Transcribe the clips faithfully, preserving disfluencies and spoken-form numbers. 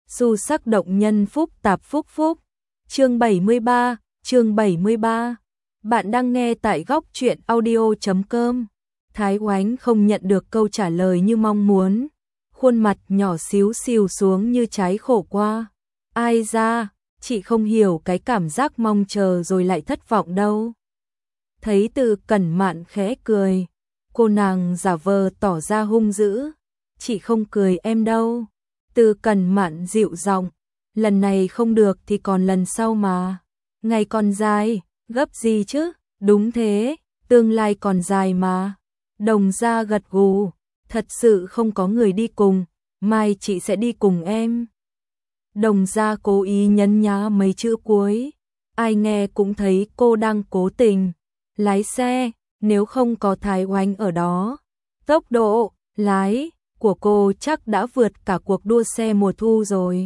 Xu sắc động nhân phúc tạp phúc phúc. Chương bảy mươi ba, chương bảy mươi ba. Bạn đang nghe tại góc truyện audio chấm com. Thái Oánh không nhận được câu trả lời như mong muốn, khuôn mặt nhỏ xíu xìu xuống như trái khổ qua. Ai ra, chị không hiểu cái cảm giác mong chờ rồi lại thất vọng đâu. Thấy Từ Cẩn Mạn khẽ cười, cô nàng giả vờ tỏ ra hung dữ. Chị không cười em đâu. Từ Cẩn Mạn dịu giọng, lần này không được thì còn lần sau mà. Ngày còn dài, gấp gì chứ? Đúng thế, tương lai còn dài mà. Đồng Gia gật gù, thật sự không có người đi cùng, mai chị sẽ đi cùng em. Đồng Gia cố ý nhấn nhá mấy chữ cuối, ai nghe cũng thấy cô đang cố tình lái xe, nếu không có Thái Oánh ở đó, tốc độ lái của cô chắc đã vượt cả cuộc đua xe mùa thu rồi.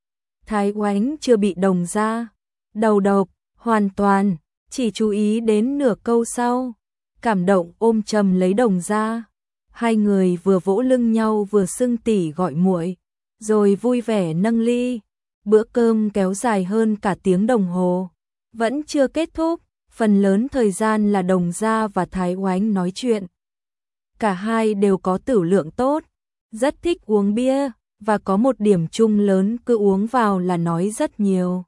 Thái Oánh chưa bị Đồng Gia đầu độc hoàn toàn, chỉ chú ý đến nửa câu sau, cảm động ôm chầm lấy Đồng Gia. Hai người vừa vỗ lưng nhau vừa xưng tỉ gọi muội, rồi vui vẻ nâng ly. Bữa cơm kéo dài hơn cả tiếng đồng hồ, vẫn chưa kết thúc, phần lớn thời gian là Đồng Gia và Thái Oánh nói chuyện. Cả hai đều có tửu lượng tốt, rất thích uống bia, và có một điểm chung lớn cứ uống vào là nói rất nhiều.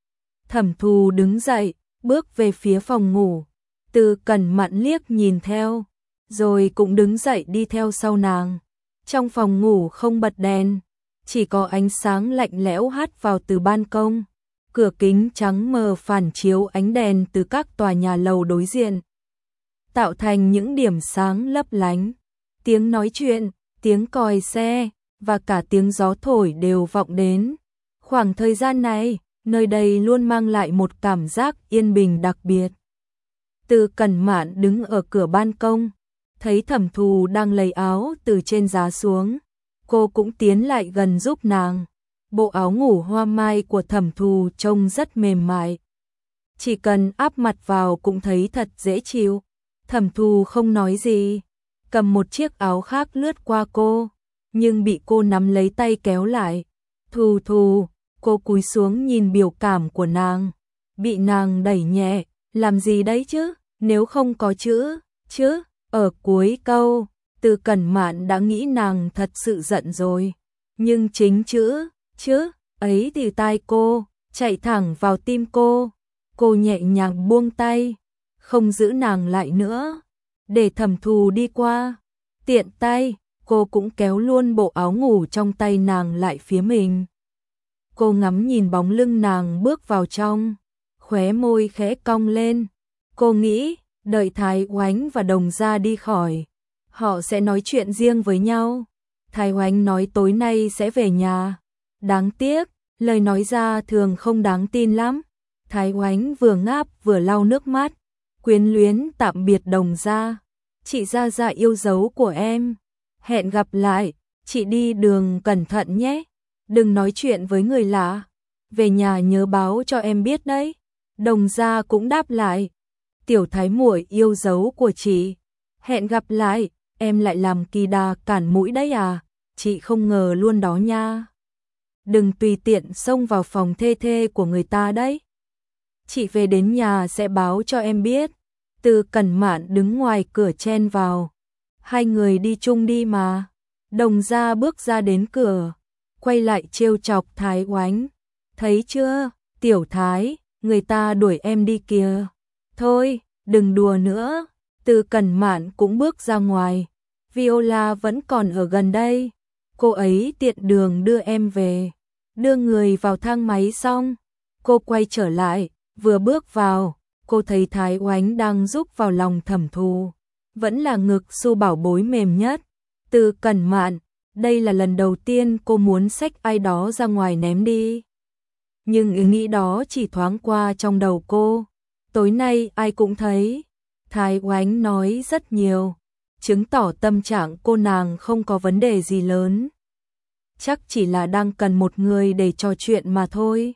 Thẩm Thù đứng dậy, bước về phía phòng ngủ. Từ Cẩn Mạn liếc nhìn theo, rồi cũng đứng dậy đi theo sau nàng. Trong phòng ngủ không bật đèn, chỉ có ánh sáng lạnh lẽo hắt vào từ ban công. Cửa kính trắng mờ phản chiếu ánh đèn từ các tòa nhà lầu đối diện, tạo thành những điểm sáng lấp lánh. Tiếng nói chuyện, tiếng còi xe và cả tiếng gió thổi đều vọng đến. Khoảng thời gian này, nơi đây luôn mang lại một cảm giác yên bình đặc biệt. Từ Cẩn Mạn đứng ở cửa ban công, thấy Thẩm Thù đang lấy áo từ trên giá xuống, cô cũng tiến lại gần giúp nàng. Bộ áo ngủ hoa mai của Thẩm Thù trông rất mềm mại, chỉ cần áp mặt vào cũng thấy thật dễ chịu. Thẩm Thù không nói gì, cầm một chiếc áo khác lướt qua cô, nhưng bị cô nắm lấy tay kéo lại. Thù Thù, cô cúi xuống nhìn biểu cảm của nàng, bị nàng đẩy nhẹ. Làm gì đấy chứ, nếu không có chữ chứ ở cuối câu, Từ Cẩn Mạn đã nghĩ nàng thật sự giận rồi. Nhưng chính chữ chứ ấy từ tai cô chạy thẳng vào tim cô. Cô nhẹ nhàng buông tay, không giữ nàng lại nữa, để Thẩm Thù đi qua. Tiện tay, cô cũng kéo luôn bộ áo ngủ trong tay nàng lại phía mình. Cô ngắm nhìn bóng lưng nàng bước vào trong, khóe môi khẽ cong lên. Cô nghĩ, đợi Thái Oánh và Đồng Gia đi khỏi, họ sẽ nói chuyện riêng với nhau. Thái Oánh nói tối nay sẽ về nhà. Đáng tiếc, lời nói ra thường không đáng tin lắm. Thái Oánh vừa ngáp vừa lau nước mắt, quyến luyến tạm biệt Đồng Gia. Chị Gia Gia yêu dấu của em. Hẹn gặp lại, chị đi đường cẩn thận nhé. Đừng nói chuyện với người lạ. Về nhà nhớ báo cho em biết đấy. Đồng Gia cũng đáp lại. Tiểu Thái muội yêu dấu của chị. Hẹn gặp lại, em lại làm kỳ đà cản mũi đấy à? Chị không ngờ luôn đó nha. Đừng tùy tiện xông vào phòng thê thê của người ta đấy. Chị về đến nhà sẽ báo cho em biết. Từ Cẩn Mạn đứng ngoài cửa chen vào. Hai người đi chung đi mà. Đồng Gia bước ra đến cửa, quay lại trêu chọc Thái Oánh. Thấy chưa, Tiểu Thái, người ta đuổi em đi kìa. Thôi, đừng đùa nữa. Từ Cẩn Mạn cũng bước ra ngoài. Viola vẫn còn ở gần đây. Cô ấy tiện đường đưa em về. Đưa người vào thang máy xong, cô quay trở lại. Vừa bước vào, cô thấy Thái Oánh đang rúc vào lòng Thẩm Thù. Vẫn là ngực su bảo bối mềm nhất. Từ Cẩn Mạn, đây là lần đầu tiên cô muốn xách ai đó ra ngoài ném đi. Nhưng ý nghĩ đó chỉ thoáng qua trong đầu cô. Tối nay ai cũng thấy. Thái Oánh nói rất nhiều, chứng tỏ tâm trạng cô nàng không có vấn đề gì lớn. Chắc chỉ là đang cần một người để trò chuyện mà thôi.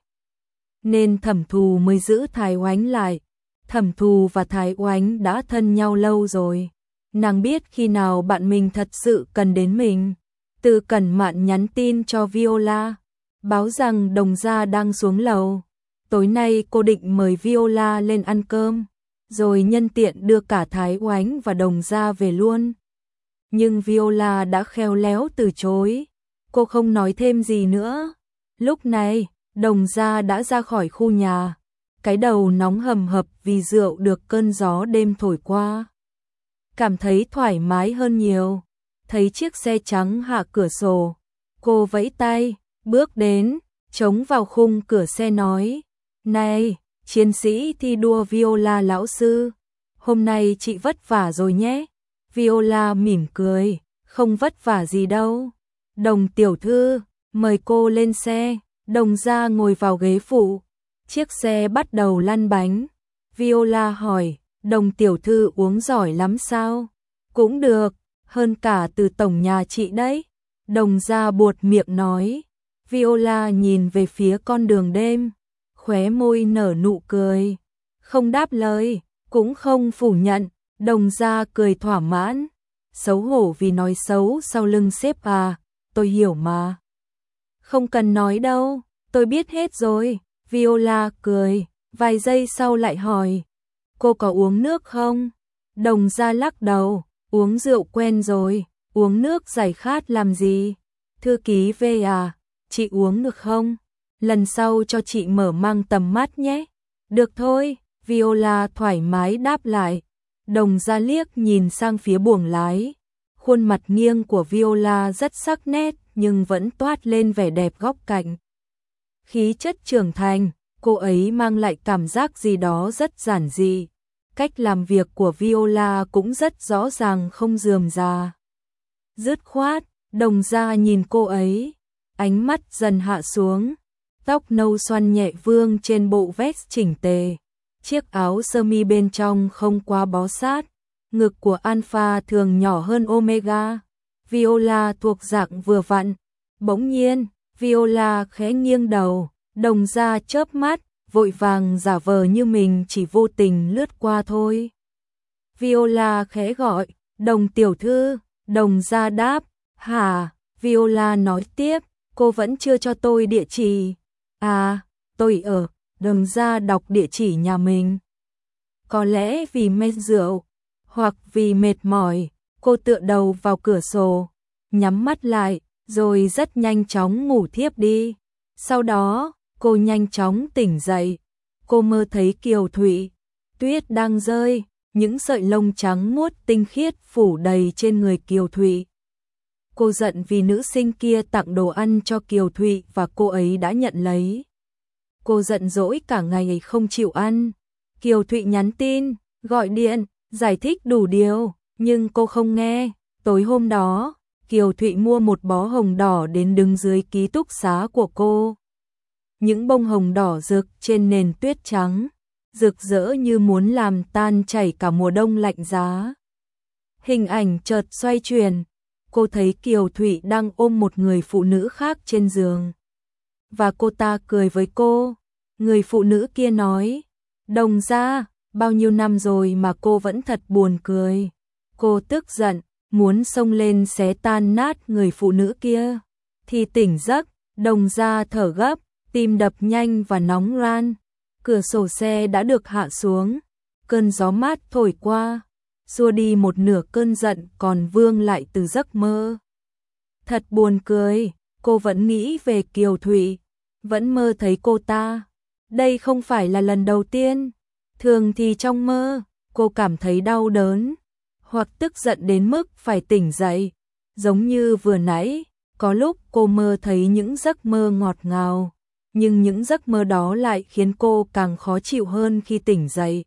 Nên Thẩm Thù mới giữ Thái Oánh lại. Thẩm Thù và Thái Oánh đã thân nhau lâu rồi. Nàng biết khi nào bạn mình thật sự cần đến mình. Từ Cẩn Mạn nhắn tin cho Viola. báo rằng Đồng gia đang xuống lầu. Tối nay cô định mời Viola lên ăn cơm, rồi nhân tiện đưa cả Thái Oánh và Đồng gia về luôn. Nhưng Viola đã khéo léo từ chối, cô không nói thêm gì nữa. Lúc này, Đồng gia đã ra khỏi khu nhà, cái đầu nóng hầm hập vì rượu được cơn gió đêm thổi qua. Cảm thấy thoải mái hơn nhiều, thấy chiếc xe trắng hạ cửa sổ, cô vẫy tay, bước đến, chống vào khung cửa xe nói, này, chiến sĩ thi đua Viola lão sư, hôm nay chị vất vả rồi nhé. Viola mỉm cười, không vất vả gì đâu. Đồng tiểu thư, mời cô lên xe. Đồng gia ngồi vào ghế phụ, chiếc xe bắt đầu lăn bánh. Viola hỏi, Đồng tiểu thư uống giỏi lắm sao? Cũng được, hơn cả từ tổng nhà chị đấy. Đồng gia buột miệng nói. Viola nhìn về phía con đường đêm, khóe môi nở nụ cười, không đáp lời, cũng không phủ nhận. Đồng gia cười thỏa mãn, xấu hổ vì nói xấu sau lưng sếp à, tôi hiểu mà. Không cần nói đâu, tôi biết hết rồi. Viola cười, vài giây sau lại hỏi, cô có uống nước không? Đồng gia lắc đầu, uống rượu quen rồi, uống nước giải khát làm gì? Thư ký về à, chị uống được không? Lần sau cho chị mở mang tầm mắt nhé. Được thôi, Viola thoải mái đáp lại. Đồng gia liếc nhìn sang phía buồng lái, khuôn mặt nghiêng của Viola rất sắc nét nhưng vẫn toát lên vẻ đẹp góc cạnh. Khí chất trưởng thành, cô ấy mang lại cảm giác gì đó rất giản dị. Cách làm việc của Viola cũng rất rõ ràng không rườm rà. Dứt khoát, Đồng gia nhìn cô ấy, ánh mắt dần hạ xuống, tóc nâu xoăn nhẹ vương trên bộ vest chỉnh tề. Chiếc áo sơ mi bên trong không quá bó sát, ngực của Alpha thường nhỏ hơn Omega. Viola thuộc dạng vừa vặn. Bỗng nhiên, Viola khẽ nghiêng đầu, Đồng gia chớp mắt, vội vàng giả vờ như mình chỉ vô tình lướt qua thôi. Viola khẽ gọi, Đồng tiểu thư. Đồng gia đáp, hả? Viola nói tiếp, cô vẫn chưa cho tôi địa chỉ. À, tôi ở. Đồng gia đọc địa chỉ nhà mình. Có lẽ vì mê rượu, hoặc vì mệt mỏi, cô tựa đầu vào cửa sổ, nhắm mắt lại, rồi rất nhanh chóng ngủ thiếp đi. Sau đó, cô nhanh chóng tỉnh dậy. Cô mơ thấy Kiều Thụy, tuyết đang rơi, những sợi lông trắng muốt tinh khiết phủ đầy trên người Kiều Thụy. Cô giận vì nữ sinh kia tặng đồ ăn cho Kiều Thụy và cô ấy đã nhận lấy. Cô giận dỗi cả ngày không chịu ăn. Kiều Thụy nhắn tin, gọi điện, giải thích đủ điều, nhưng cô không nghe. Tối hôm đó, Kiều Thụy mua một bó hồng đỏ đến đứng dưới ký túc xá của cô. Những bông hồng đỏ rực trên nền tuyết trắng, rực rỡ như muốn làm tan chảy cả mùa đông lạnh giá. Hình ảnh chợt xoay chuyển, cô thấy Kiều Thụy đang ôm một người phụ nữ khác trên giường. Và cô ta cười với cô. Người phụ nữ kia nói, Đồng gia, bao nhiêu năm rồi mà cô vẫn thật buồn cười. Cô tức giận, muốn xông lên xé tan nát người phụ nữ kia. Thì tỉnh giấc, Đồng gia thở gấp, tim đập nhanh và nóng ran. Cửa sổ xe đã được hạ xuống, cơn gió mát thổi qua, xua đi một nửa cơn giận còn vương lại từ giấc mơ. Thật buồn cười, cô vẫn nghĩ về Kiều Thụy, vẫn mơ thấy cô ta. Đây không phải là lần đầu tiên. Thường thì trong mơ, cô cảm thấy đau đớn, hoặc tức giận đến mức phải tỉnh dậy. Giống như vừa nãy, có lúc cô mơ thấy những giấc mơ ngọt ngào, nhưng những giấc mơ đó lại khiến cô càng khó chịu hơn khi tỉnh dậy.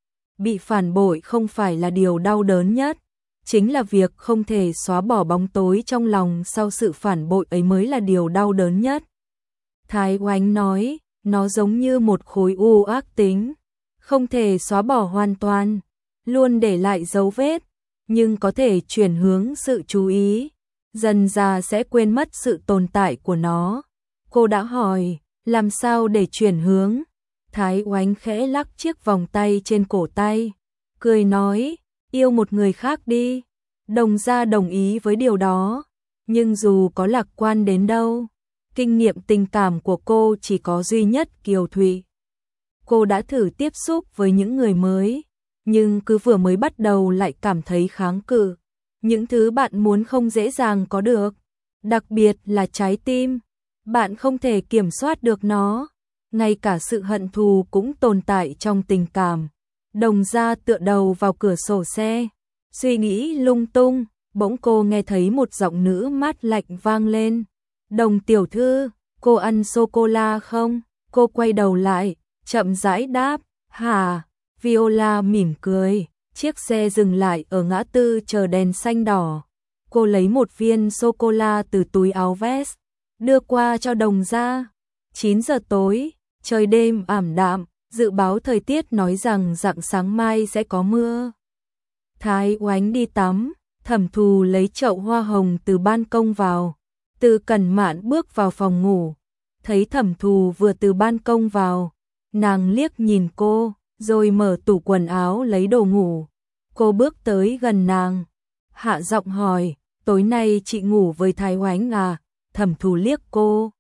Bị phản bội không phải là điều đau đớn nhất, chính là việc không thể xóa bỏ bóng tối trong lòng sau sự phản bội ấy mới là điều đau đớn nhất. Thái Oánh nói, nó giống như một khối u ác tính, không thể xóa bỏ hoàn toàn, luôn để lại dấu vết, nhưng có thể chuyển hướng sự chú ý, dần dà sẽ quên mất sự tồn tại của nó. Cô đã hỏi, làm sao để chuyển hướng? Thái Oánh khẽ lắc chiếc vòng tay trên cổ tay, cười nói, yêu một người khác đi. Đồng gia đồng ý với điều đó, nhưng dù có lạc quan đến đâu, Kinh nghiệm tình cảm của cô chỉ có duy nhất Kiều Thụy. Cô đã thử tiếp xúc với những người mới, nhưng cứ vừa mới bắt đầu lại cảm thấy kháng cự. Những thứ bạn muốn không dễ dàng có được, đặc biệt là trái tim. Bạn không thể kiểm soát được nó, ngay cả sự hận thù cũng tồn tại trong tình cảm. Đồng Gia tựa đầu vào cửa sổ xe, suy nghĩ lung tung, bỗng cô nghe thấy một giọng nữ mát lạnh vang lên. Đồng tiểu thư, cô ăn sô-cô-la không? Cô quay đầu lại, chậm rãi đáp, hả? Viola mỉm cười, chiếc xe dừng lại ở ngã tư chờ đèn xanh đỏ. Cô lấy một viên sô-cô-la từ túi áo vest, đưa qua cho Đồng Gia. chín giờ tối, trời đêm ảm đạm, dự báo thời tiết nói rằng rạng sáng mai sẽ có mưa. Thái Oánh đi tắm, Thẩm Thù lấy chậu hoa hồng từ ban công vào. Từ Cẩn Mạn bước vào phòng ngủ, thấy Thẩm Thù vừa từ ban công vào, nàng liếc nhìn cô, rồi mở tủ quần áo lấy đồ ngủ. Cô bước tới gần nàng, hạ giọng hỏi, tối nay chị ngủ với Thái Oánh à? Thẩm Thù liếc cô.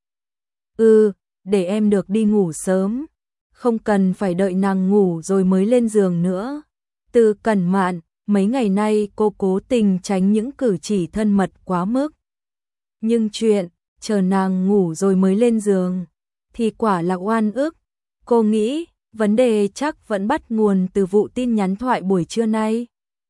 Ừ, để em được đi ngủ sớm, không cần phải đợi nàng ngủ rồi mới lên giường nữa. Từ Cẩn Mạn, mấy ngày nay cô cố tình tránh những cử chỉ thân mật quá mức. Nhưng chuyện, chờ nàng ngủ rồi mới lên giường, thì quả là oan ức. Cô nghĩ, vấn đề chắc vẫn bắt nguồn từ vụ tin nhắn thoại buổi trưa nay.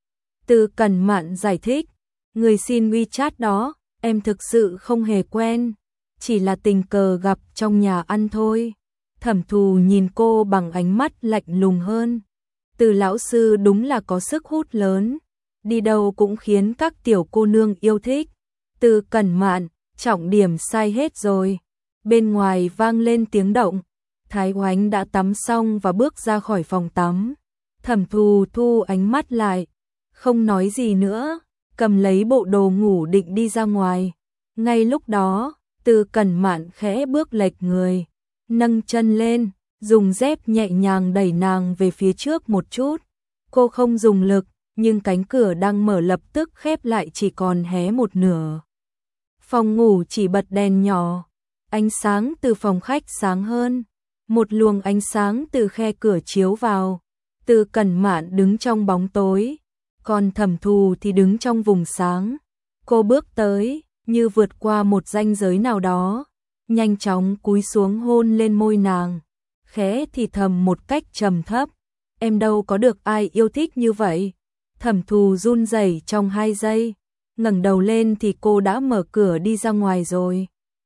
Từ Cẩn Mạn giải thích, người xin WeChat đó, em thực sự không hề quen, chỉ là tình cờ gặp trong nhà ăn thôi. Thẩm Thù nhìn cô bằng ánh mắt lạnh lùng hơn. Từ lão sư đúng là có sức hút lớn, đi đâu cũng khiến các tiểu cô nương yêu thích. Từ Cẩn Mạn, trọng điểm sai hết rồi. Bên ngoài vang lên tiếng động. Thái Oánh đã tắm xong và bước ra khỏi phòng tắm. Thẩm Thù thu ánh mắt lại, không nói gì nữa, cầm lấy bộ đồ ngủ định đi ra ngoài. Ngay lúc đó, Từ Cẩn Mạn khẽ bước lệch người, nâng chân lên, dùng dép nhẹ nhàng đẩy nàng về phía trước một chút. Cô không dùng lực, nhưng cánh cửa đang mở lập tức khép lại, chỉ còn hé một nửa. Phòng ngủ chỉ bật đèn nhỏ, ánh sáng từ phòng khách sáng hơn. Một luồng ánh sáng từ khe cửa chiếu vào. Từ Cẩn Mạn đứng trong bóng tối, còn Thẩm Thù thì đứng trong vùng sáng. Cô bước tới, như vượt qua một ranh giới nào đó, nhanh chóng cúi xuống hôn lên môi nàng, khẽ thì thầm một cách trầm thấp, em đâu có được ai yêu thích như vậy. Thẩm Thù run rẩy trong hai giây, ngẩng đầu lên thì cô đã mở cửa đi ra ngoài rồi.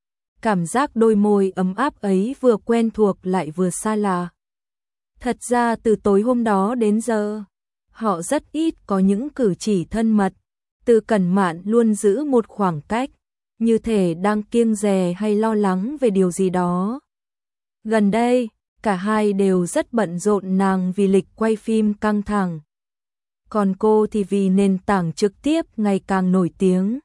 Cảm giác đôi môi ấm áp ấy vừa quen thuộc lại vừa xa lạ. Thật ra từ tối hôm đó đến giờ, họ rất ít có những cử chỉ thân mật. Từ Cẩn Mạn luôn giữ một khoảng cách, như thể đang kiêng dè hay lo lắng về điều gì đó. Gần đây, cả hai đều rất bận rộn, nàng vì lịch quay phim căng thẳng, còn cô thì vì nền tảng trực tiếp ngày càng nổi tiếng.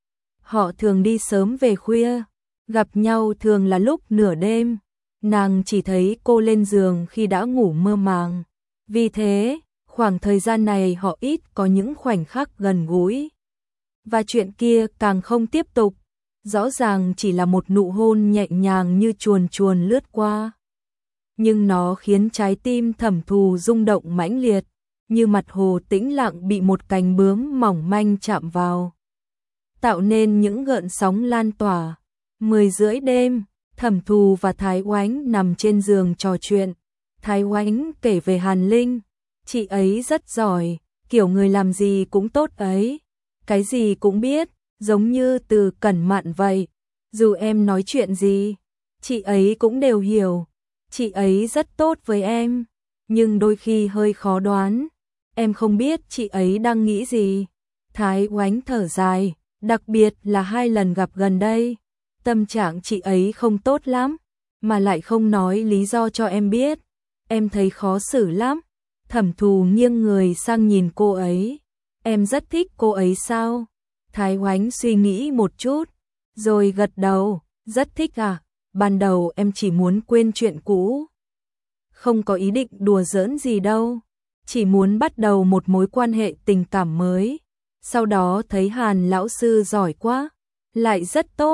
Họ thường đi sớm về khuya, gặp nhau thường là lúc nửa đêm. Nàng chỉ thấy cô lên giường khi đã ngủ mơ màng. Vì thế, khoảng thời gian này họ ít có những khoảnh khắc gần gũi. Và chuyện kia càng không tiếp tục. Rõ ràng chỉ là một nụ hôn nhẹ nhàng như chuồn chuồn lướt qua. Nhưng nó khiến trái tim Thẩm Thù rung động mãnh liệt, như mặt hồ tĩnh lặng bị một cành bướm mỏng manh chạm vào, tạo nên những gợn sóng lan tỏa. Mười rưỡi đêm, Thẩm Thù và Thái Oánh nằm trên giường trò chuyện. Thái Oánh kể về Hàn Linh, chị ấy rất giỏi, kiểu người làm gì cũng tốt ấy, cái gì cũng biết, giống như Từ Cẩn Mạn vậy. Dù em nói chuyện gì, chị ấy cũng đều hiểu. Chị ấy rất tốt với em, nhưng đôi khi hơi khó đoán. Em không biết chị ấy đang nghĩ gì. Thái Oánh thở dài, đặc biệt là hai lần gặp gần đây. Tâm trạng chị ấy không tốt lắm, mà lại không nói lý do cho em biết. Em thấy khó xử lắm. Thẩm Thù nghiêng người sang nhìn cô ấy. Em rất thích cô ấy sao? Thái Oánh suy nghĩ một chút, rồi gật đầu, rất thích à? Ban đầu em chỉ muốn quên chuyện cũ, không có ý định đùa giỡn gì đâu, chỉ muốn bắt đầu một mối quan hệ tình cảm mới. Sau đó thấy Hàn lão sư giỏi quá, lại rất tốt,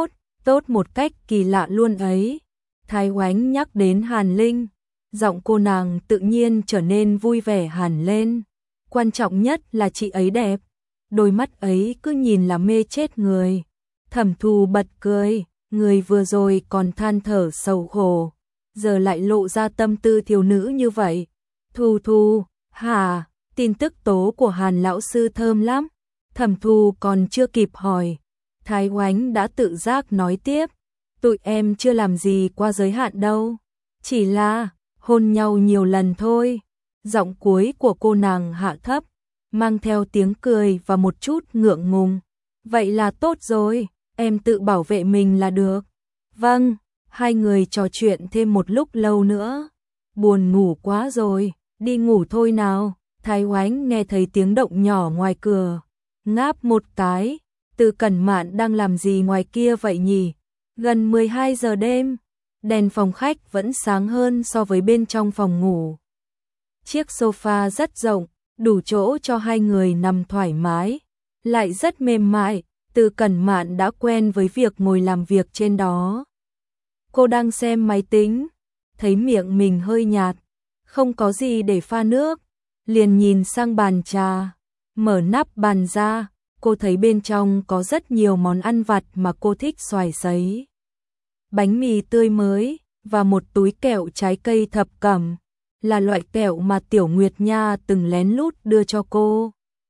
tốt một cách kỳ lạ luôn ấy. Thái Oánh nhắc đến Hàn Linh, giọng cô nàng tự nhiên trở nên vui vẻ hẳn lên. Quan trọng nhất là chị ấy đẹp, đôi mắt ấy cứ nhìn là mê chết người. Thẩm Thù bật cười, người vừa rồi còn than thở sầu khổ, giờ lại lộ ra tâm tư thiếu nữ như vậy. Thù Thù, hả, tin tức tố của Hàn lão sư thơm lắm. Thẩm Thù còn chưa kịp hỏi, Thái Oánh đã tự giác nói tiếp, tụi em chưa làm gì qua giới hạn đâu, chỉ là hôn nhau nhiều lần thôi. Giọng cuối của cô nàng hạ thấp, mang theo tiếng cười và một chút ngượng ngùng. Vậy là tốt rồi, em tự bảo vệ mình là được. Vâng, hai người trò chuyện thêm một lúc lâu nữa. Buồn ngủ quá rồi, đi ngủ thôi nào. Thái Oánh nghe thấy tiếng động nhỏ ngoài cửa, ngáp một cái. Từ Cẩn Mạn đang làm gì ngoài kia vậy nhỉ? Gần mười hai giờ đêm, đèn phòng khách vẫn sáng hơn so với bên trong phòng ngủ. Chiếc sofa rất rộng, đủ chỗ cho hai người nằm thoải mái, lại rất mềm mại. Từ Cẩn Mạn đã quen với việc ngồi làm việc trên đó. Cô đang xem máy tính, thấy miệng mình hơi nhạt, không có gì để pha nước, liền nhìn sang bàn trà, mở nắp bàn ra, cô thấy bên trong có rất nhiều món ăn vặt mà cô thích, xoài sấy, bánh mì tươi mới và một túi kẹo trái cây thập cẩm, là loại kẹo mà Tiểu Nguyệt Nha từng lén lút đưa cho cô.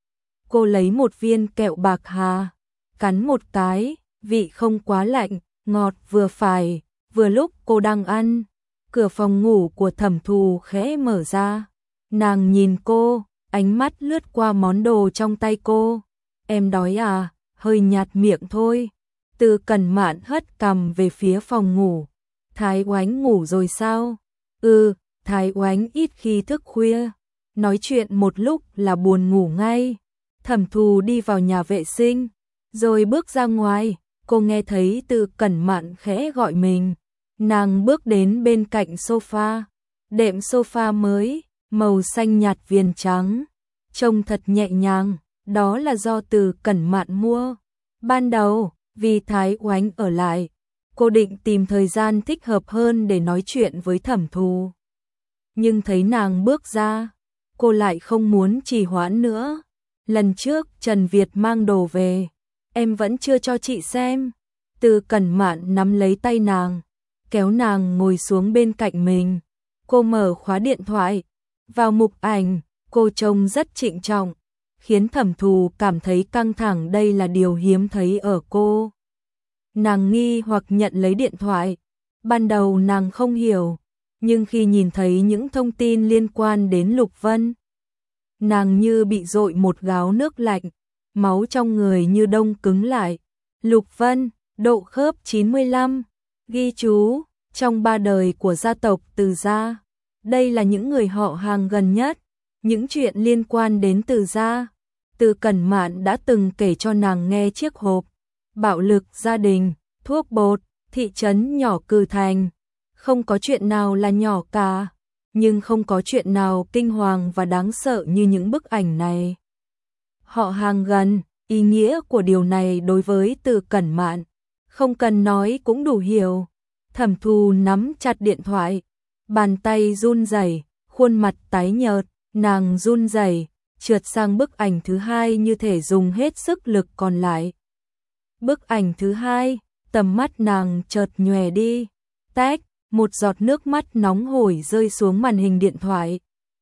Cô lấy một viên kẹo bạc hà, cắn một cái, vị không quá lạnh, ngọt vừa phải. Vừa lúc cô đang ăn, cửa phòng ngủ của Thẩm Thù khẽ mở ra. Nàng nhìn cô, ánh mắt lướt qua món đồ trong tay cô. Em đói à? Hơi nhạt miệng thôi. Từ Cẩn Mạn hất cằm về phía phòng ngủ. Thái Oánh ngủ rồi sao? Ừ, Thái Oánh ít khi thức khuya, nói chuyện một lúc là buồn ngủ ngay. Thẩm Thù đi vào nhà vệ sinh, rồi bước ra ngoài. Cô nghe thấy Từ Cẩn Mạn khẽ gọi mình. Nàng bước đến bên cạnh sofa, đệm sofa mới, màu xanh nhạt viền trắng, trông thật nhẹ nhàng, đó là do Từ Cẩn Mạn mua. Ban đầu, vì Thái Oánh ở lại, cô định tìm thời gian thích hợp hơn để nói chuyện với Thẩm Thù. Nhưng thấy nàng bước ra, cô lại không muốn trì hoãn nữa. Lần trước Trần Việt mang đồ về, em vẫn chưa cho chị xem. Từ Cẩn Mạn nắm lấy tay nàng, kéo nàng ngồi xuống bên cạnh mình. Cô mở khóa điện thoại, vào mục ảnh, cô trông rất trịnh trọng, khiến Thẩm Thù cảm thấy căng thẳng. Đây là điều hiếm thấy ở cô. Nàng nghi hoặc nhận lấy điện thoại. Ban đầu nàng không hiểu, nhưng khi nhìn thấy những thông tin liên quan đến Lục Vân, nàng như bị dội một gáo nước lạnh, máu trong người như đông cứng lại. Lục Vân, độ khớp chín mươi lăm, ghi chú, trong ba đời của gia tộc Từ gia, đây là những người họ hàng gần nhất. Những chuyện liên quan đến Từ gia, Từ Cẩn Mạn đã từng kể cho nàng nghe. Chiếc hộp, bạo lực gia đình, thuốc bột, thị trấn nhỏ Cừ Thành. Không có chuyện nào là nhỏ cả, nhưng không có chuyện nào kinh hoàng và đáng sợ như những bức ảnh này. Họ hàng gần, ý nghĩa của điều này đối với Từ Cẩn Mạn, không cần nói cũng đủ hiểu. Thẩm Thù nắm chặt điện thoại, bàn tay run rẩy, khuôn mặt tái nhợt, nàng run rẩy, trượt sang bức ảnh thứ hai như thể dùng hết sức lực còn lại. Bức ảnh thứ hai, tầm mắt nàng chợt nhòe đi, tách, một giọt nước mắt nóng hổi rơi xuống màn hình điện thoại.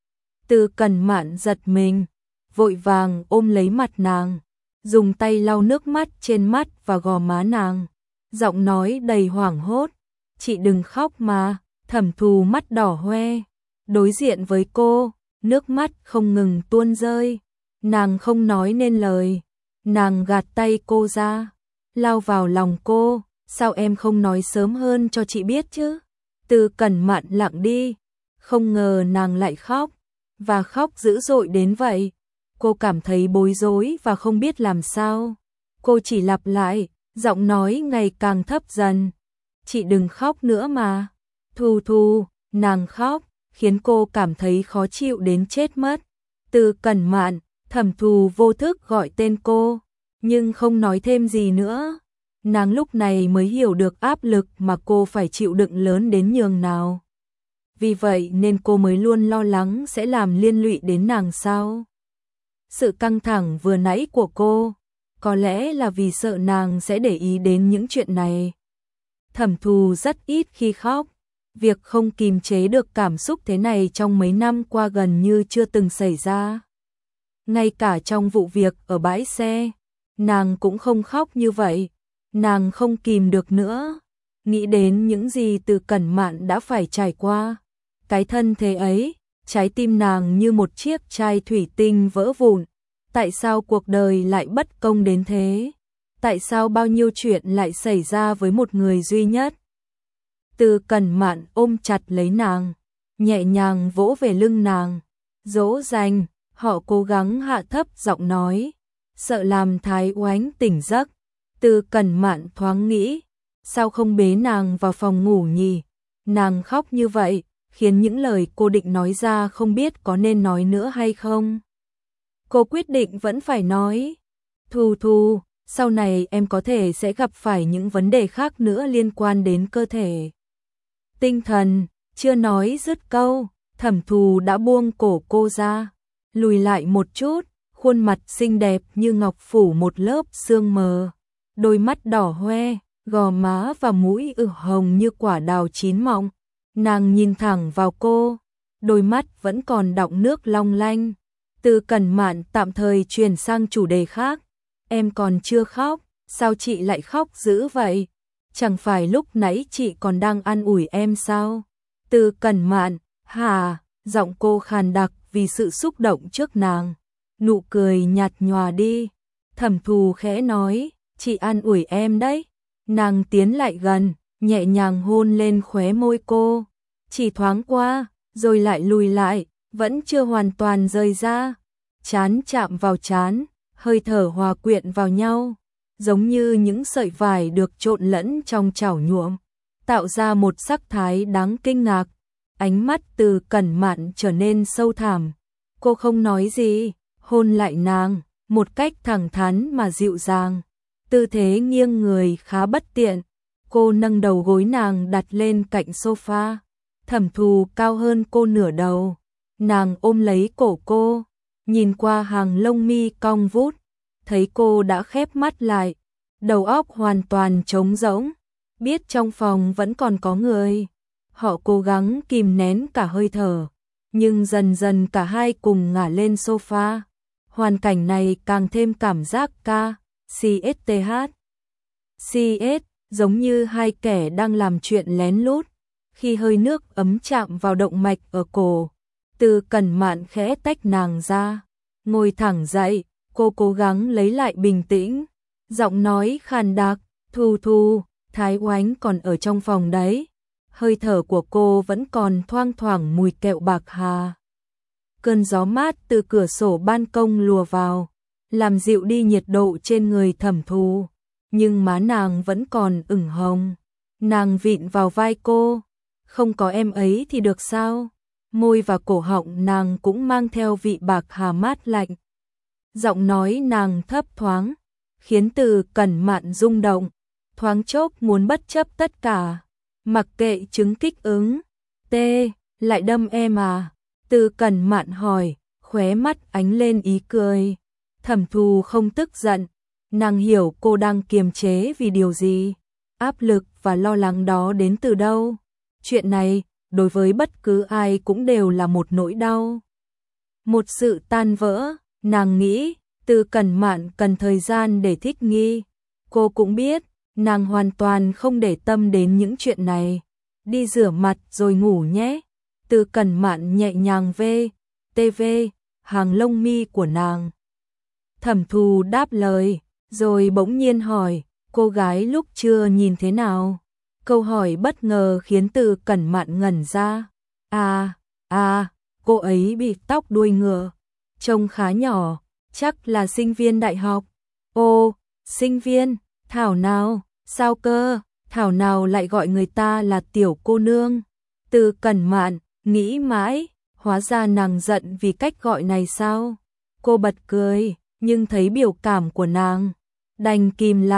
Từ Cẩn Mạn giật mình, vội vàng ôm lấy mặt nàng, dùng tay lau nước mắt trên mắt và gò má nàng, giọng nói đầy hoảng hốt, chị đừng khóc mà. Thẩm Thù mắt đỏ hoe, đối diện với cô, nước mắt không ngừng tuôn rơi, nàng không nói nên lời. Nàng gạt tay cô ra, lao vào lòng cô, sao em không nói sớm hơn cho chị biết chứ? Từ Cẩn Mạn lặng đi, không ngờ nàng lại khóc, và khóc dữ dội đến vậy. Cô cảm thấy bối rối và không biết làm sao. Cô chỉ lặp lại, giọng nói ngày càng thấp dần, chị đừng khóc nữa mà. Thù Thù, nàng khóc, khiến cô cảm thấy khó chịu đến chết mất. Từ Cẩn Mạn, Thẩm Thù vô thức gọi tên cô, nhưng không nói thêm gì nữa. Nàng lúc này mới hiểu được áp lực mà cô phải chịu đựng lớn đến nhường nào. Vì vậy nên cô mới luôn lo lắng sẽ làm liên lụy đến nàng sao. Sự căng thẳng vừa nãy của cô, có lẽ là vì sợ nàng sẽ để ý đến những chuyện này. Thẩm Thù rất ít khi khóc. Việc không kìm chế được cảm xúc thế này trong mấy năm qua gần như chưa từng xảy ra. Ngay cả trong vụ việc ở bãi xe, nàng cũng không khóc như vậy. Nàng không kìm được nữa. Nghĩ đến những gì Từ Cẩn Mạn đã phải trải qua. Cái thân thế ấy, trái tim nàng như một chiếc chai thủy tinh vỡ vụn. Tại sao cuộc đời lại bất công đến thế? Tại sao bao nhiêu chuyện lại xảy ra với một người duy nhất? Từ Cẩn Mạn ôm chặt lấy nàng, nhẹ nhàng vỗ về lưng nàng, dỗ dành. Họ cố gắng hạ thấp giọng nói, sợ làm Thái Oánh tỉnh giấc. Từ Cẩn Mạn thoáng nghĩ, sao không bế nàng vào phòng ngủ nhỉ? Nàng khóc như vậy, khiến những lời cô định nói ra không biết có nên nói nữa hay không. Cô quyết định vẫn phải nói. Thù Thù, sau này em có thể sẽ gặp phải những vấn đề khác nữa liên quan đến cơ thể. Tinh thần, chưa nói dứt câu, Thẩm Thù đã buông cổ cô ra, lùi lại một chút, khuôn mặt xinh đẹp như ngọc phủ một lớp sương mờ, đôi mắt đỏ hoe, gò má và mũi ửng hồng như quả đào chín mọng. Nàng nhìn thẳng vào cô, đôi mắt vẫn còn đọng nước long lanh. Từ Cẩn Mạn tạm thời chuyển sang chủ đề khác. Em còn chưa khóc, sao chị lại khóc dữ vậy? Chẳng phải lúc nãy chị còn đang an ủi em sao? Từ Cẩn Mạn, hả? Giọng cô khàn đặc vì sự xúc động trước nàng. Nụ cười nhạt nhòa đi. Thẩm Thù khẽ nói, chị an ủi em đấy. Nàng tiến lại gần, nhẹ nhàng hôn lên khóe môi cô. Chỉ thoáng qua, rồi lại lùi lại, vẫn chưa hoàn toàn rời ra. Trán chạm vào trán, hơi thở hòa quyện vào nhau, giống như những sợi vải được trộn lẫn trong chảo nhuộm, tạo ra một sắc thái đáng kinh ngạc. Ánh mắt Từ Cẩn Mạn trở nên sâu thẳm. Cô không nói gì, hôn lại nàng, một cách thẳng thắn mà dịu dàng. Tư thế nghiêng người khá bất tiện. Cô nâng đầu gối nàng đặt lên cạnh sofa. Thẩm Thù cao hơn cô nửa đầu. Nàng ôm lấy cổ cô, nhìn qua hàng lông mi cong vút, thấy cô đã khép mắt lại, đầu óc hoàn toàn trống rỗng, biết trong phòng vẫn còn có người. Họ cố gắng kìm nén cả hơi thở, nhưng dần dần cả hai cùng ngả lên sofa. Hoàn cảnh này càng thêm cảm giác ca, xê ét tê hát. xê ét, giống như hai kẻ đang làm chuyện lén lút. Khi hơi nước ấm chạm vào động mạch ở cổ, Từ Cẩn Mạn khẽ tách nàng ra, ngồi thẳng dậy, cô cố gắng lấy lại bình tĩnh, giọng nói khàn đặc, Thù Thù, Thái Oánh còn ở trong phòng đấy. Hơi thở của cô vẫn còn thoang thoảng mùi kẹo bạc hà. Cơn gió mát từ cửa sổ ban công lùa vào, làm dịu đi nhiệt độ trên người Thẩm Thù, nhưng má nàng vẫn còn ửng hồng. Nàng vịn vào vai cô, không có em ấy thì được sao? Môi và cổ họng nàng cũng mang theo vị bạc hà mát lạnh. Giọng nói nàng thấp thoáng, khiến Từ Cẩn Mạn rung động, thoáng chốc muốn bất chấp tất cả, mặc kệ chứng kích ứng. Tê, lại đâm em à? Từ Cẩn Mạn hỏi, khóe mắt ánh lên ý cười. Thẩm Thù không tức giận, nàng hiểu cô đang kiềm chế vì điều gì, áp lực và lo lắng đó đến từ đâu. Chuyện này, đối với bất cứ ai cũng đều là một nỗi đau, một sự tan vỡ. Nàng nghĩ, Từ Cẩn Mạn cần thời gian để thích nghi. Cô cũng biết, nàng hoàn toàn không để tâm đến những chuyện này. Đi rửa mặt rồi ngủ nhé. Từ Cẩn Mạn nhẹ nhàng vê, tê vê, hàng lông mi của nàng. Thẩm Thù đáp lời, rồi bỗng nhiên hỏi, cô gái lúc trưa nhìn thế nào? Câu hỏi bất ngờ khiến Từ Cẩn Mạn ngẩn ra. À, à, cô ấy bị tóc đuôi ngựa, trông khá nhỏ, chắc là sinh viên đại học. Ô, sinh viên, thảo nào, sao cơ, thảo nào lại gọi người ta là tiểu cô nương. Từ Cẩn Mạn nghĩ mãi, hóa ra nàng giận vì cách gọi này sao? Cô bật cười, nhưng thấy biểu cảm của nàng, đành kìm lại,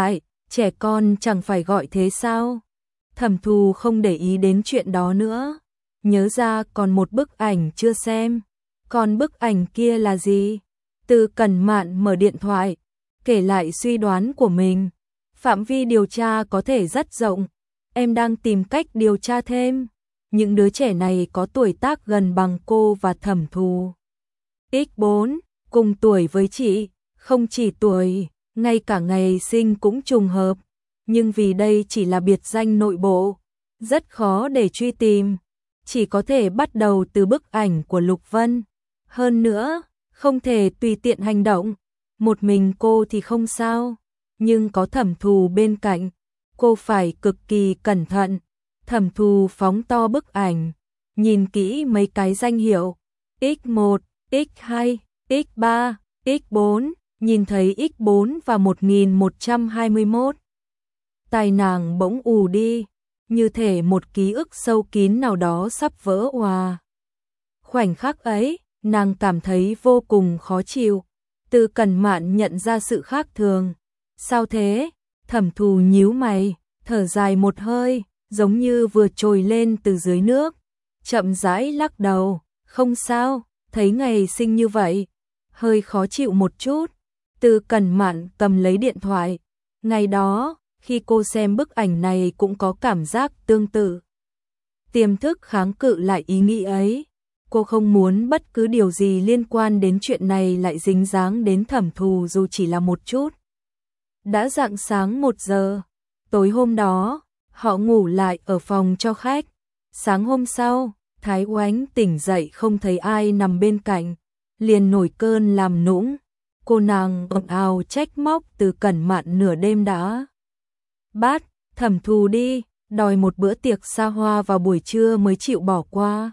Trẻ con chẳng phải gọi thế sao? Thẩm Thù không để ý đến chuyện đó nữa. Nhớ ra còn một bức ảnh chưa xem. Còn bức ảnh kia là gì? Từ Cẩn Mạn mở điện thoại, kể lại suy đoán của mình. Phạm vi điều tra có thể rất rộng. Em đang tìm cách điều tra thêm. Những đứa trẻ này có tuổi tác gần bằng cô và Thẩm Thù. nhân bốn, cùng tuổi với chị, không chỉ tuổi, ngay cả ngày sinh cũng trùng hợp. Nhưng vì đây chỉ là biệt danh nội bộ, rất khó để truy tìm. Chỉ có thể bắt đầu từ bức ảnh của Lục Vân. Hơn nữa, không thể tùy tiện hành động. Một mình cô thì không sao, nhưng có Thẩm Thù bên cạnh, cô phải cực kỳ cẩn thận. Thẩm Thù phóng to bức ảnh, nhìn kỹ mấy cái danh hiệu nhân một, nhân hai, nhân ba, nhân bốn, nhìn thấy nhân bốn và một nghìn một trăm hai mươi mốt. Tai nàng bỗng ù đi, như thể một ký ức sâu kín nào đó sắp vỡ òa. Khoảnh khắc ấy, nàng cảm thấy vô cùng khó chịu. Từ Cẩn Mạn nhận ra sự khác thường. Sao thế? Thẩm Thù nhíu mày, thở dài một hơi, giống như vừa trồi lên từ dưới nước. Chậm rãi lắc đầu, không sao, thấy ngày sinh như vậy, hơi khó chịu một chút. Từ Cẩn Mạn cầm lấy điện thoại. Ngày đó, khi cô xem bức ảnh này cũng có cảm giác tương tự. Tiềm thức kháng cự lại ý nghĩ ấy. Cô không muốn bất cứ điều gì liên quan đến chuyện này lại dính dáng đến Thẩm Thù dù chỉ là một chút. Đã rạng sáng một giờ. Tối hôm đó, họ ngủ lại ở phòng cho khách. Sáng hôm sau, Thái Oánh tỉnh dậy không thấy ai nằm bên cạnh, liền nổi cơn làm nũng. Cô nàng ồn ào trách móc Từ Cẩn Mạn nửa đêm đã bắt Thẩm Thù đi, đòi một bữa tiệc xa hoa vào buổi trưa mới chịu bỏ qua.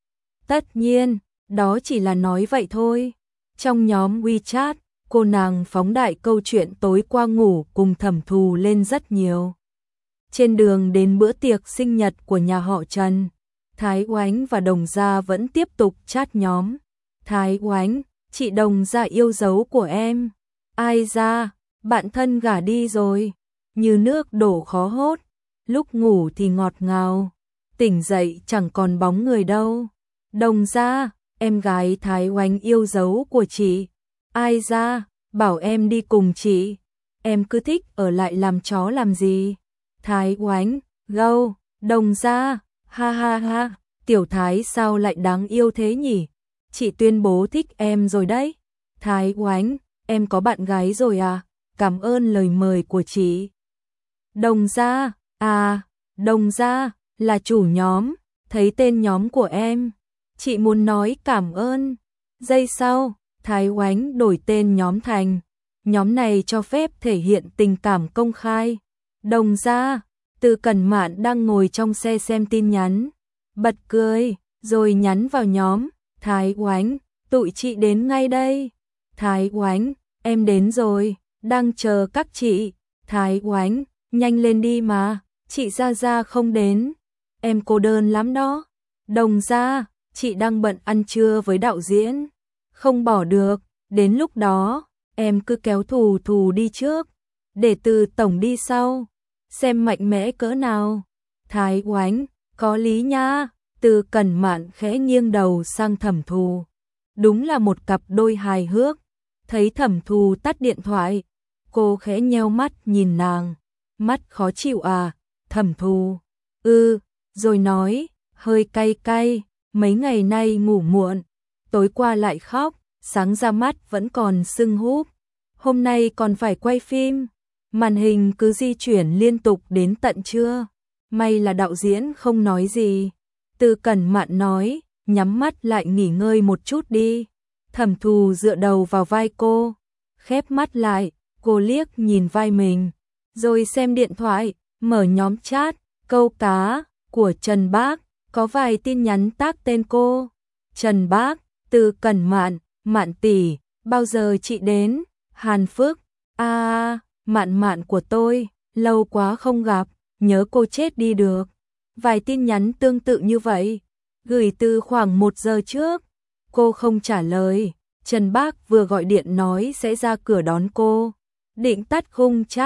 Tất nhiên, đó chỉ là nói vậy thôi. Trong nhóm WeChat, cô nàng phóng đại câu chuyện tối qua ngủ cùng Thẩm Thù lên rất nhiều. Trên đường đến bữa tiệc sinh nhật của nhà họ Trần, Thái Oánh và Đồng Gia vẫn tiếp tục chat nhóm. Thái Oánh, chị Đồng Gia yêu dấu của em. Ai ra, bạn thân gả đi rồi. Như nước đổ khó hốt, lúc ngủ thì ngọt ngào, tỉnh dậy chẳng còn bóng người đâu. Đồng Gia, em gái Thái Oánh yêu dấu của chị. Ai ra, bảo em đi cùng chị. Em cứ thích ở lại làm chó làm gì. Thái Oánh, gâu, Đồng Gia, ha ha ha, tiểu Thái sao lại đáng yêu thế nhỉ? Chị tuyên bố thích em rồi đấy. Thái Oánh, em có bạn gái rồi à? Cảm ơn lời mời của chị. Đồng Gia, à, Đồng Gia, là chủ nhóm, thấy tên nhóm của em. Chị muốn nói cảm ơn. Giây sau, Thái Oánh đổi tên nhóm thành. Nhóm này cho phép thể hiện tình cảm công khai. Đồng Gia, Từ Cẩn Mạn đang ngồi trong xe xem tin nhắn. Bật cười, rồi nhắn vào nhóm. Thái Oánh, tụi chị đến ngay đây. Thái Oánh, em đến rồi, đang chờ các chị. Thái Oánh, nhanh lên đi mà, chị Gia Gia không đến. Em cô đơn lắm đó. Đồng Gia, chị đang bận ăn trưa với đạo diễn. Không bỏ được, đến lúc đó, em cứ kéo Thù Thù đi trước, để Từ tổng đi sau. Xem mạnh mẽ cỡ nào. Thái Oánh, có lý nha. Từ Cẩn Mạn khẽ nghiêng đầu sang Thẩm Thù. Đúng là một cặp đôi hài hước. Thấy Thẩm Thù tắt điện thoại, cô khẽ nheo mắt nhìn nàng. Mắt khó chịu à? Thẩm Thù. Ừ, rồi nói, hơi cay cay, mấy ngày nay ngủ muộn, tối qua lại khóc, sáng ra mắt vẫn còn sưng húp. Hôm nay còn phải quay phim, màn hình cứ di chuyển liên tục đến tận trưa. May là đạo diễn không nói gì. Từ Cẩn Mạn nói, nhắm mắt lại nghỉ ngơi một chút đi. Thẩm Thù dựa đầu vào vai cô, khép mắt lại, cô liếc nhìn vai mình, rồi xem điện thoại, mở nhóm chat, câu cá của Trần Bác, có vài tin nhắn tác tên cô. Trần Bác, Từ Cẩn Mạn, Mạn tỷ, bao giờ chị đến? Hàn Phước, a à, Mạn Mạn của tôi, lâu quá không gặp, nhớ cô chết đi được. Vài tin nhắn tương tự như vậy, gửi từ khoảng một giờ trước. Cô không trả lời. Trần Bác vừa gọi điện nói sẽ ra cửa đón cô, định tắt khung chat,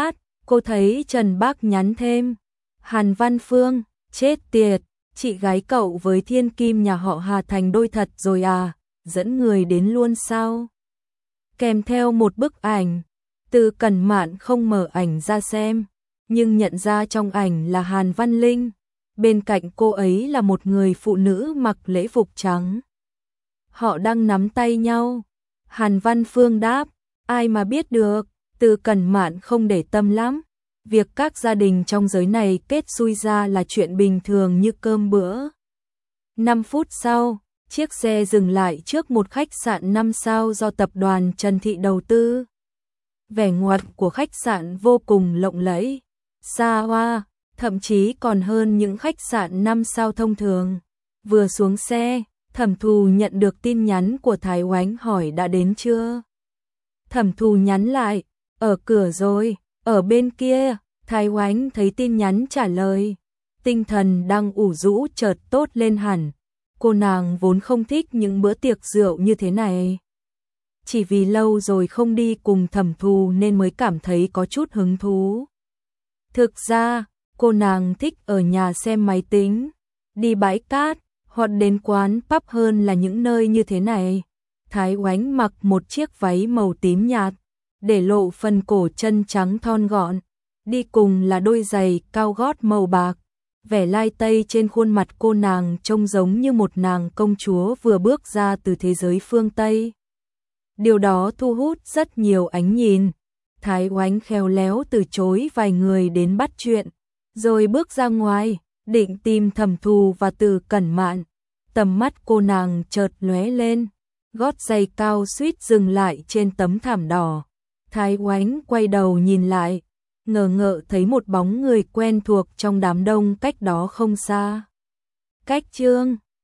Cô thấy Trần Bác nhắn thêm, Hàn Văn Phương, chết tiệt, chị gái cậu với thiên kim nhà họ Hà thành đôi thật rồi à, dẫn người đến luôn sao? Kèm theo một bức ảnh, Từ Cẩn Mạn không mở ảnh ra xem, nhưng nhận ra trong ảnh là Hàn Văn Linh, bên cạnh cô ấy là một người phụ nữ mặc lễ phục trắng. Họ đang nắm tay nhau. Hàn Văn Phương đáp, ai mà biết được, Từ Cẩn Mạn không để tâm lắm. Việc các gia đình trong giới này kết xui ra là chuyện bình thường như cơm bữa. năm phút sau, chiếc xe dừng lại trước một khách sạn năm sao do tập đoàn Trần Thị đầu tư. Vẻ ngoài của khách sạn vô cùng lộng lẫy, xa hoa, thậm chí còn hơn những khách sạn năm sao thông thường. Vừa xuống xe, Thẩm Thù nhận được tin nhắn của Thái Oánh hỏi đã đến chưa. Thẩm Thù nhắn lại, ở cửa rồi, ở bên kia. Thái Oánh thấy tin nhắn trả lời, tinh thần đang ủ rũ chợt tốt lên hẳn. Cô nàng vốn không thích những bữa tiệc rượu như thế này. Chỉ vì lâu rồi không đi cùng Thẩm Thù nên mới cảm thấy có chút hứng thú. Thực ra, cô nàng thích ở nhà xem máy tính, đi bãi cát, hoặc đến quán pub hơn là những nơi như thế này. Thái Oánh mặc một chiếc váy màu tím nhạt, để lộ phần cổ chân trắng thon gọn. Đi cùng là đôi giày cao gót màu bạc. Vẻ lai tây trên khuôn mặt cô nàng trông giống như một nàng công chúa vừa bước ra từ thế giới phương Tây. Điều đó thu hút rất nhiều ánh nhìn. Thái Oánh khéo léo từ chối vài người đến bắt chuyện, rồi bước ra ngoài, định tìm Thẩm Thù và Từ Cẩn Mạn. Tầm mắt cô nàng chợt lóe lên, gót giày cao suýt dừng lại trên tấm thảm đỏ. Thái Oánh quay đầu nhìn lại, ngờ ngợ thấy một bóng người quen thuộc trong đám đông cách đó không xa. Cách Trương